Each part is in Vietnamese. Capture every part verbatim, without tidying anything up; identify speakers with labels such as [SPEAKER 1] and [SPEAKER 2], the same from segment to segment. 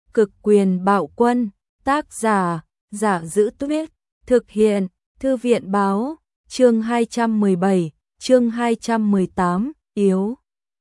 [SPEAKER 1] Cực quyền bạo quân, tác giả, Giả Dữ Tuyết, thực hiện, Thư viện báo, chương hai trăm mười bảy, chương hai trăm mười tám, yếu,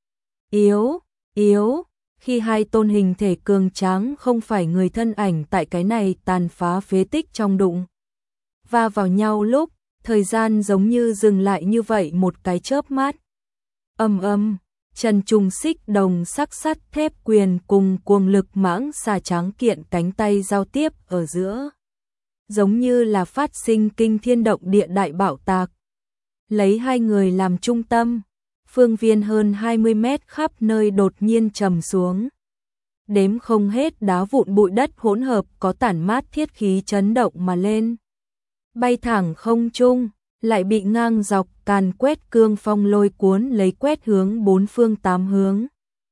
[SPEAKER 1] yếu, yếu, khi hai tôn hình thể cường tráng không phải người thân ảnh tại cái này tàn phá phế tích trong đụng va vào nhau lúc, thời gian giống như dừng lại như vậy một cái chớp mắt. Ầm ầm, Trần Trùng xích đồng sắc sắt thép quyền cùng cuồng lực mãng xà tráng kiện cánh tay giao tiếp ở giữa, giống như là phát sinh kinh thiên động địa đại bạo tạc. Lấy hai người làm trung tâm, phương viên hơn hai mươi mét khắp nơi đột nhiên trầm xuống. Đếm không hết đá vụn bụi đất hỗn hợp có tản mát thiết khí chấn động mà lên. Bay thẳng không trung, lại bị ngang dọc càn quét cương phong lôi cuốn lấy quét hướng bốn phương tám hướng.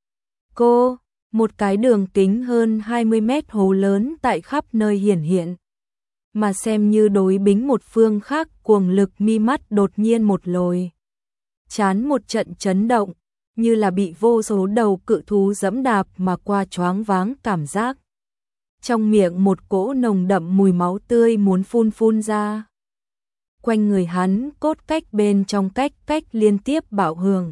[SPEAKER 1] Cô, một cái đường kính hơn hai mươi mét hố lớn tại khắp nơi hiển hiện. Mà xem như đối bính một phương khác cuồng lực mi mắt đột nhiên một lồi. Chán một trận chấn động, như là bị vô số đầu cự thú dẫm đạp mà qua choáng váng cảm giác. Trong miệng một cỗ nồng đậm mùi máu tươi muốn phun phun ra. Quanh người hắn cốt cách bên trong cách cách liên tiếp bạo hưởng.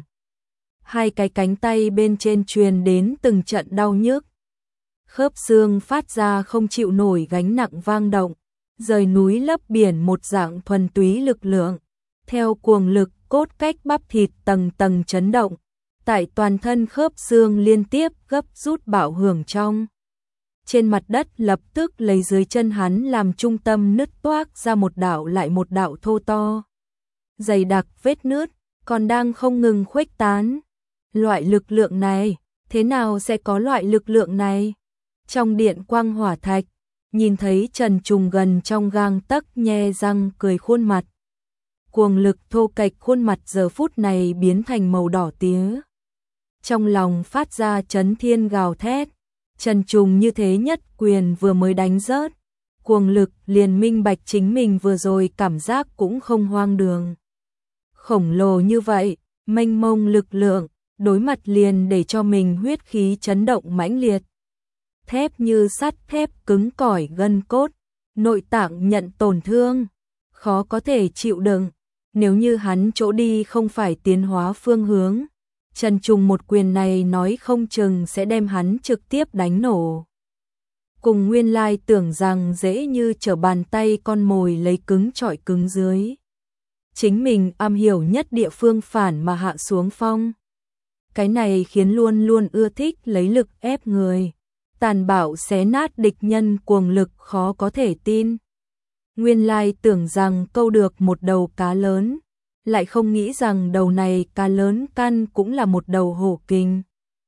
[SPEAKER 1] Hai cái cánh tay bên trên truyền đến từng trận đau nhức. Khớp xương phát ra không chịu nổi gánh nặng vang động, rời núi lấp biển một dạng thuần túy lực lượng. Theo cuồng lực cốt cách bắp thịt tầng tầng chấn động, tại toàn thân khớp xương liên tiếp gấp rút bạo hưởng trong. Trên mặt đất lập tức lấy dưới chân hắn làm trung tâm nứt toác ra một đạo lại một đạo thô to. Dày đặc vết nứt, còn đang không ngừng khuếch tán. Loại lực lượng này, thế nào sẽ có loại lực lượng này? Trong điện quang hỏa thạch, nhìn thấy Trần Trùng gần trong gang tấc nhe răng cười khuôn mặt. Cuồng lực thô kệch khuôn mặt giờ phút này biến thành màu đỏ tía. Trong lòng phát ra chấn thiên gào thét. Trần Trùng như thế nhất quyền vừa mới đánh rớt, cuồng lực liền minh bạch chính mình vừa rồi cảm giác cũng không hoang đường. Khổng lồ như vậy, mênh mông lực lượng, đối mặt liền để cho mình huyết khí chấn động mãnh liệt. Thép như sắt thép cứng cỏi gân cốt, nội tạng nhận tổn thương, khó có thể chịu đựng. Nếu như hắn chỗ đi không phải tiến hóa phương hướng, Trần Trùng một quyền này nói không chừng sẽ đem hắn trực tiếp đánh nổ. Cùng nguyên lai tưởng rằng dễ như trở bàn tay con mồi lấy cứng chọi cứng dưới. Chính mình am hiểu nhất địa phương phản mà hạ xuống phong. Cái này khiến luôn luôn ưa thích lấy lực ép người. Tàn bạo xé nát địch nhân cuồng lực khó có thể tin. Nguyên lai tưởng rằng câu được một đầu cá lớn. Lại không nghĩ rằng đầu này cá lớn căn cũng là một đầu hổ kinh.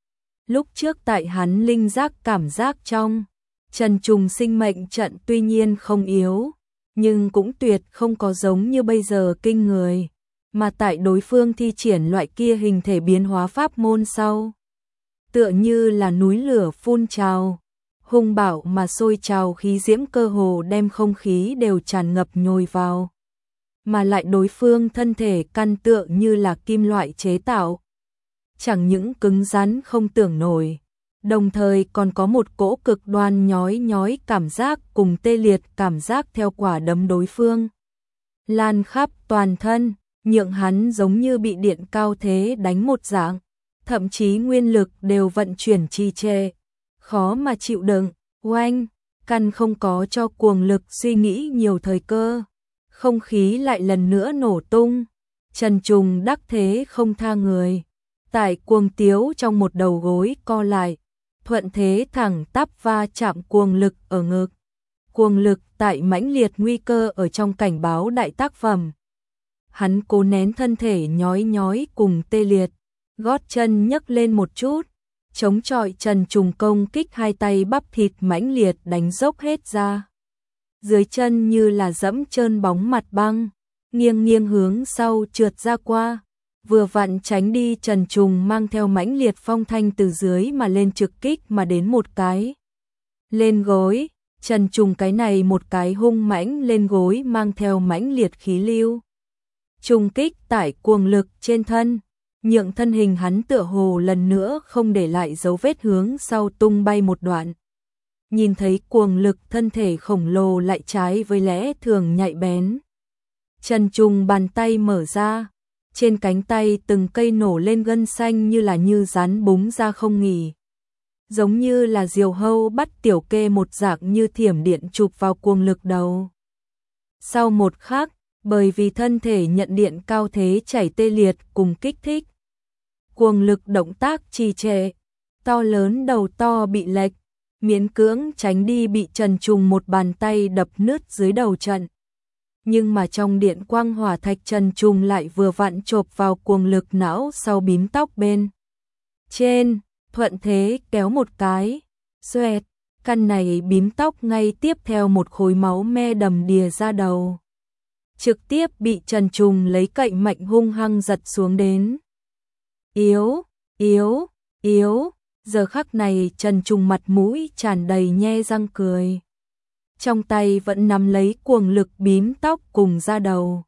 [SPEAKER 1] Lúc trước tại hắn linh giác cảm giác trong, Trần Trùng sinh mệnh trận tuy nhiên không yếu, nhưng cũng tuyệt không có giống như bây giờ kinh người, mà tại đối phương thi triển loại kia hình thể biến hóa pháp môn sau. Tựa như là núi lửa phun trào, hung bạo mà sôi trào khí diễm cơ hồ đem không khí đều tràn ngập nhồi vào. Mà lại đối phương thân thể căn tựa như là kim loại chế tạo. Chẳng những cứng rắn không tưởng nổi, đồng thời còn có một cỗ cực đoan nhói nhói cảm giác cùng tê liệt cảm giác theo quả đấm đối phương. Lan khắp toàn thân, nhượng hắn giống như bị điện cao thế đánh một dạng, thậm chí nguyên lực đều vận chuyển trì trệ, khó mà chịu đựng, oanh, căn không có cho cuồng lực suy nghĩ nhiều thời cơ. Không khí lại lần nữa nổ tung, Trần Trùng đắc thế không tha người, tại cuồng tiếu trong một đầu gối co lại, thuận thế thẳng tắp va chạm cuồng lực ở ngực. Cuồng lực tại mãnh liệt nguy cơ ở trong cảnh báo đại tác phẩm. Hắn cố nén thân thể nhói nhói cùng tê liệt, gót chân nhấc lên một chút, chống chọi Trần Trùng công kích hai tay bắp thịt mãnh liệt đánh dốc hết ra. Dưới chân như là dẫm trơn bóng mặt băng, nghiêng nghiêng hướng sau trượt ra qua, vừa vặn tránh đi Trần Trùng mang theo mãnh liệt phong thanh từ dưới mà lên trực kích mà đến một cái. Lên gối, Trần Trùng cái này một cái hung mãnh lên gối mang theo mãnh liệt khí lưu. Trùng kích tải cuồng lực trên thân, nhượng thân hình hắn tựa hồ lần nữa không để lại dấu vết hướng sau tung bay một đoạn. nhìn thấy cuồng lực thân thể khổng lồ lại trái với lẽ thường nhạy bén. Trần Trùng bàn tay mở ra, trên cánh tay từng cây nổ lên gân xanh như là như rắn búng ra không nghỉ. Giống như là diều hâu bắt tiểu kê một dạng như thiểm điện chụp vào cuồng lực đầu. Sau một khắc, bởi vì thân thể nhận điện cao thế chảy tê liệt cùng kích thích, cuồng lực động tác trì trệ, to lớn đầu to bị lệch, miễn cưỡng tránh đi bị Trần Trùng một bàn tay đập nứt dưới đầu trận. Nhưng mà trong điện quang hỏa thạch Trần Trùng lại vừa vặn chộp vào cuồng lực não sau bím tóc bên trên, thuận thế kéo một cái, xoẹt, căn này bím tóc ngay tiếp theo một khối máu me đầm đìa ra đầu. Trực tiếp bị Trần Trùng lấy cậy mạnh hung hăng giật xuống đến. Yếu, yếu, yếu, giờ khắc này Trần Trùng mặt mũi tràn đầy nhe răng cười. Trong tay vẫn nắm lấy cuồng lực bím tóc cùng ra đầu.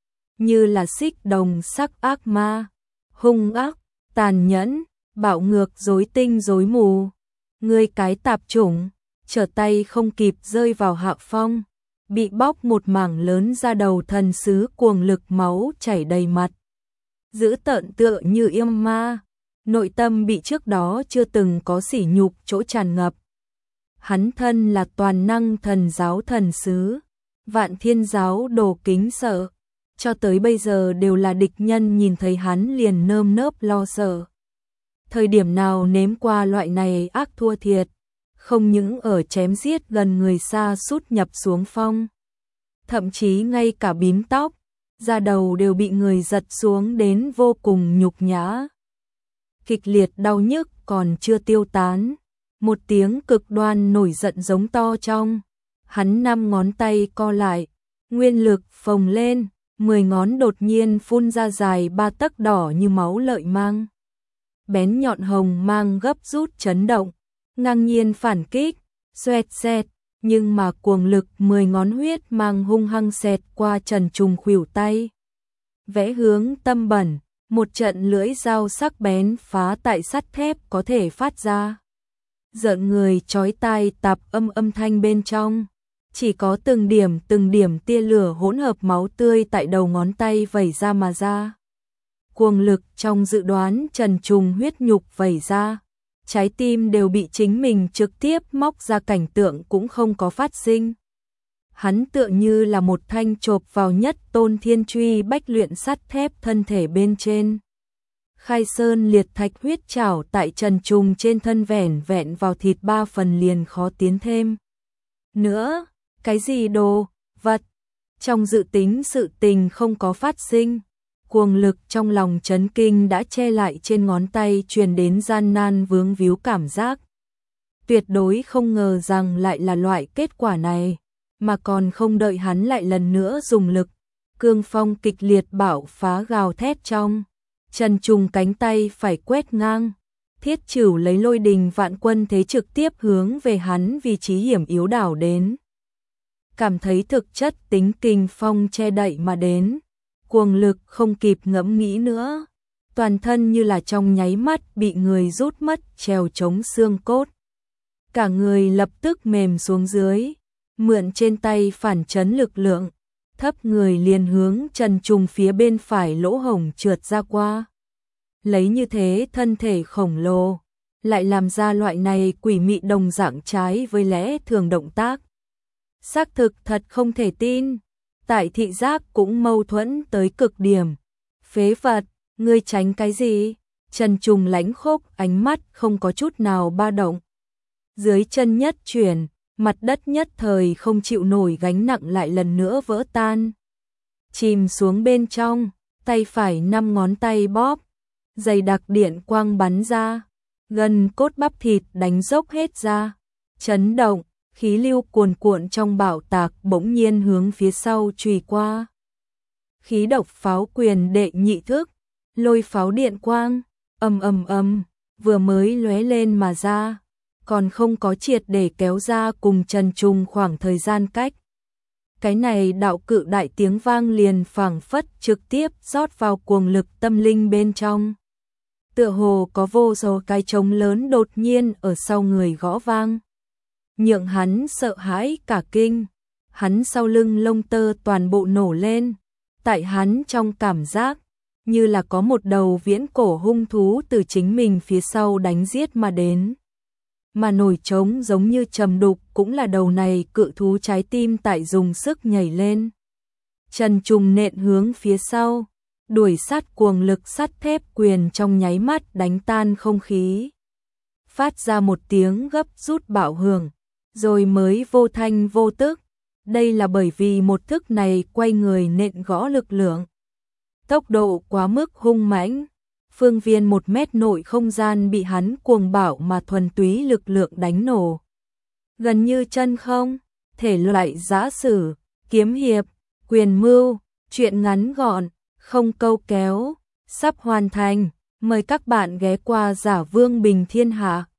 [SPEAKER 1] Như là xích đồng sắc ác ma, hung ác, tàn nhẫn, bạo ngược rối tinh rối mù. Ngươi cái tạp chủng, trở tay không kịp rơi vào hạ phong, bị bóc một mảng lớn ra đầu thần sứ cuồng lực máu chảy đầy mặt. Dữ tợn tựa như yêm ma, nội tâm bị trước đó chưa từng có sỉ nhục chỗ tràn ngập. Hắn thân là toàn năng thần giáo thần sứ, vạn thiên giáo đồ kính sợ, cho tới bây giờ đều là địch nhân nhìn thấy hắn liền nơm nớp lo sợ. Thời điểm nào nếm qua loại này ác thua thiệt, không những ở chém giết gần người xa sút nhập xuống phong, thậm chí ngay cả bím tóc, da đầu đều bị người giật xuống đến vô cùng nhục nhã. Kịch liệt đau nhức còn chưa tiêu tán, một tiếng cực đoan nổi giận giống to trong, hắn năm ngón tay co lại, nguyên lực phồng lên, mười ngón đột nhiên phun ra dài ba tấc đỏ như máu lợi mang. Bén nhọn hồng mang gấp rút chấn động, ngang nhiên phản kích, xoẹt xẹt, nhưng mà cuồng lực mười ngón huyết mang hung hăng xẹt qua Trần Trùng khuỷu tay. Vẽ hướng tâm bẩn, một trận lưỡi dao sắc bén phá tại sắt thép có thể phát ra. Giận người chói tai tạp âm âm thanh bên trong, chỉ có từng điểm từng điểm tia lửa hỗn hợp máu tươi tại đầu ngón tay vẩy ra mà ra. Cuồng lực trong dự đoán Trần Trùng huyết nhục vẩy ra, trái tim đều bị chính mình trực tiếp móc ra cảnh tượng cũng không có phát sinh. Hắn tựa như là một thanh chộp vào nhất tôn thiên truy bách luyện sắt thép thân thể bên trên. Khai sơn liệt thạch huyết trảo tại Trần Trùng trên thân vẻn vẹn vào thịt ba phần liền khó tiến thêm. Nữa, cái gì đồ, vật, trong dự tính sự tình không có phát sinh. Cuồng lực trong lòng chấn kinh đã che lại trên ngón tay truyền đến gian nan vướng víu cảm giác. Tuyệt đối không ngờ rằng lại là loại kết quả này, mà còn không đợi hắn lại lần nữa dùng lực. Cương phong kịch liệt bạo phá gào thét trong. Trần Trùng cánh tay phải quét ngang. Thiết Trửu lấy lôi đình vạn quân thế trực tiếp hướng về hắn vị trí hiểm yếu đảo đến. Cảm thấy thực chất tính kình phong che đậy mà đến. Cuồng lực không kịp ngẫm nghĩ nữa, toàn thân như là trong nháy mắt bị người rút mất trèo chống xương cốt. Cả người lập tức mềm xuống dưới, mượn trên tay phản chấn lực lượng, thấp người liền hướng Trần Trùng phía bên phải lỗ hổng trượt ra qua. Lấy như thế thân thể khổng lồ, lại làm ra loại này quỷ mị đồng dạng trái với lẽ thường động tác. Xác thực thật không thể tin. Tại thị giác cũng mâu thuẫn tới cực điểm. Phế vật, ngươi tránh cái gì? Trần Trùng lãnh khốc ánh mắt không có chút nào ba động. Dưới chân nhất chuyển, mặt đất nhất thời không chịu nổi gánh nặng lại lần nữa vỡ tan. Chìm xuống bên trong, tay phải năm ngón tay bóp, dày đặc điện quang bắn ra, gần cốt bắp thịt đánh dốc hết ra, chấn động. Khí lưu cuồn cuộn trong bạo tạc bỗng nhiên hướng phía sau chùy qua. Khí độc pháo quyền đệ nhị thức, lôi pháo điện quang, ầm ầm ầm, vừa mới lóe lên mà ra, còn không có triệt để kéo ra cùng Trần Trùng khoảng thời gian cách. Cái này đạo cự đại tiếng vang liền phảng phất trực tiếp rót vào cuồng lực tâm linh bên trong. Tựa hồ có vô số cái trống lớn đột nhiên ở sau người gõ vang. nhượng hắn sợ hãi cả kinh. Hắn sau lưng lông tơ toàn bộ nổ lên, tại hắn trong cảm giác như là có một đầu viễn cổ hung thú từ chính mình phía sau đánh giết mà đến. Mà nổi trống giống như trầm đục cũng là đầu này cự thú trái tim tại dùng sức nhảy lên. Trần Trùng nện hướng phía sau, đuổi sát cuồng lực sắt thép quyền trong nháy mắt đánh tan không khí. Phát ra một tiếng gấp rút bạo hưởng, rồi mới vô thanh vô tức. Đây là bởi vì một thức này quay người nện gõ lực lượng. Tốc độ quá mức hung mãnh, phương viên một mét nội không gian bị hắn cuồng bạo mà thuần túy lực lượng đánh nổ. Gần như chân không, thể loại giã sử, kiếm hiệp, quyền mưu, truyện ngắn gọn, không câu kéo, sắp hoàn thành. Mời các bạn ghé qua Giả Vương Bình Thiên Hạ.